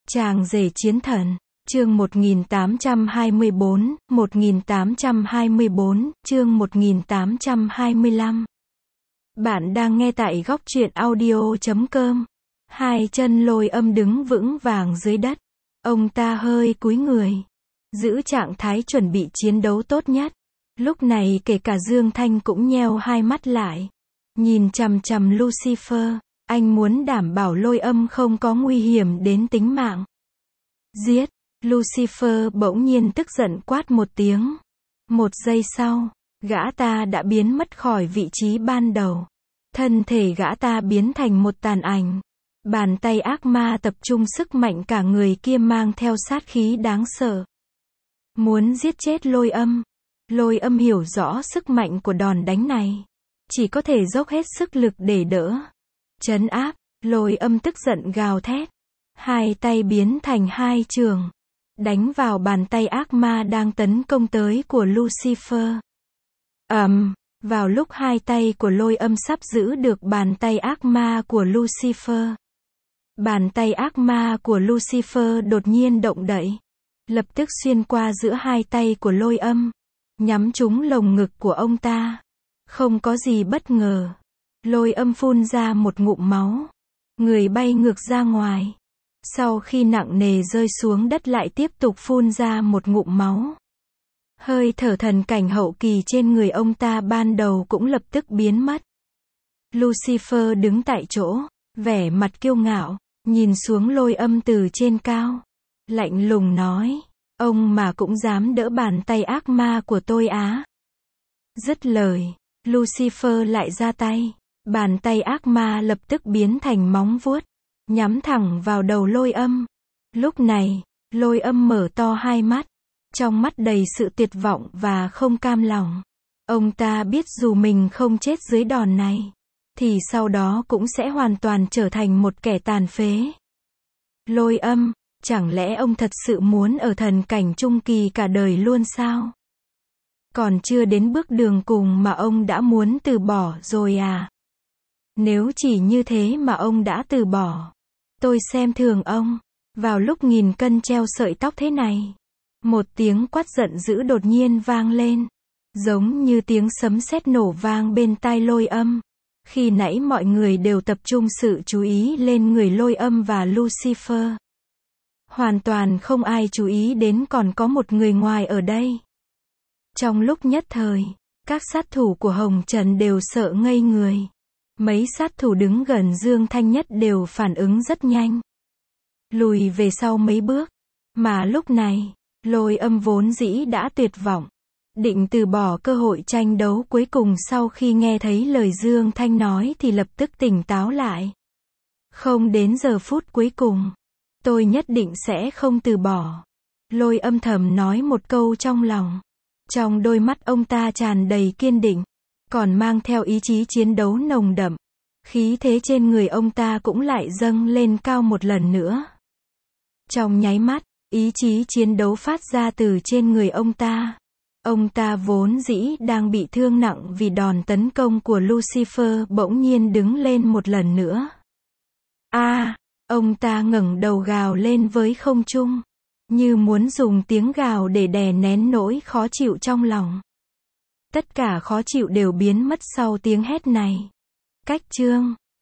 Chàng rể chiến thần, chương 1824, chương 1825. Bạn đang nghe tại góc truyện audio.com. Hai chân Lôi Âm đứng vững vàng dưới đất. Ông ta hơi cúi người, giữ trạng thái chuẩn bị chiến đấu tốt nhất. Lúc này kể cả Dương Thanh cũng nheo hai mắt lại, nhìn chằm chằm Lucifer. Anh muốn đảm bảo Lôi Âm không có nguy hiểm đến tính mạng. Giết! Lucifer bỗng nhiên tức giận quát một tiếng. Một giây sau, gã ta đã biến mất khỏi vị trí ban đầu. Thân thể gã ta biến thành một tàn ảnh. Bàn tay ác ma tập trung sức mạnh cả người kia mang theo sát khí đáng sợ. Muốn giết chết Lôi Âm. Lôi Âm hiểu rõ sức mạnh của đòn đánh này. Chỉ có thể dốc hết sức lực để đỡ. Trấn áp, Lôi Âm tức giận gào thét. Hai tay biến thành hai trường, đánh vào bàn tay ác ma đang tấn công tới của Lucifer. Vào lúc hai tay của Lôi Âm sắp giữ được bàn tay ác ma của Lucifer, bàn tay ác ma của Lucifer đột nhiên động đậy, lập tức xuyên qua giữa hai tay của Lôi Âm, nhắm trúng lồng ngực của ông ta. Không có gì bất ngờ, Lôi Âm phun ra một ngụm máu, người bay ngược ra ngoài. Sau khi nặng nề rơi xuống đất lại tiếp tục phun ra một ngụm máu. Hơi thở thần cảnh hậu kỳ trên người ông ta ban đầu cũng lập tức biến mất. Lucifer đứng tại chỗ, vẻ mặt kiêu ngạo, nhìn xuống Lôi Âm từ trên cao. Lạnh lùng nói, ông mà cũng dám đỡ bàn tay ác ma của tôi á. Dứt lời, Lucifer lại ra tay. Bàn tay ác ma lập tức biến thành móng vuốt, nhắm thẳng vào đầu Lôi Âm. Lúc này, Lôi Âm mở to hai mắt, trong mắt đầy sự tuyệt vọng và không cam lòng. Ông ta biết dù mình không chết dưới đòn này, thì sau đó cũng sẽ hoàn toàn trở thành một kẻ tàn phế. Lôi Âm, chẳng lẽ ông thật sự muốn ở thần cảnh trung kỳ cả đời luôn sao? Còn chưa đến bước đường cùng mà ông đã muốn từ bỏ rồi à? Nếu chỉ như thế mà ông đã từ bỏ, tôi xem thường ông. Vào lúc nghìn cân treo sợi tóc thế này, một tiếng quát giận dữ đột nhiên vang lên, giống như tiếng sấm sét nổ vang bên tai Lôi Âm. Khi nãy mọi người đều tập trung sự chú ý lên người Lôi Âm và Lucifer. Hoàn toàn không ai chú ý đến còn có một người ngoài ở đây. Trong lúc nhất thời, các sát thủ của Hồng Trần đều sợ ngây người. Mấy sát thủ đứng gần Dương Thanh nhất đều phản ứng rất nhanh, lùi về sau mấy bước. Mà lúc này, Lôi Âm vốn dĩ đã tuyệt vọng, định từ bỏ cơ hội tranh đấu cuối cùng sau khi nghe thấy lời Dương Thanh nói thì lập tức tỉnh táo lại. Không đến giờ phút cuối cùng, tôi nhất định sẽ không từ bỏ. Lôi Âm thầm nói một câu trong lòng. Trong đôi mắt ông ta tràn đầy kiên định, còn mang theo ý chí chiến đấu nồng đậm. Khí thế trên người ông ta cũng lại dâng lên cao một lần nữa. Trong nháy mắt, ý chí chiến đấu phát ra từ trên người ông ta. Ông ta vốn dĩ đang bị thương nặng vì đòn tấn công của Lucifer bỗng nhiên đứng lên một lần nữa. Ông ta ngẩng đầu gào lên với không trung, như muốn dùng tiếng gào để đè nén nỗi khó chịu trong lòng. Tất cả khó chịu đều biến mất sau tiếng hét này. Cách chương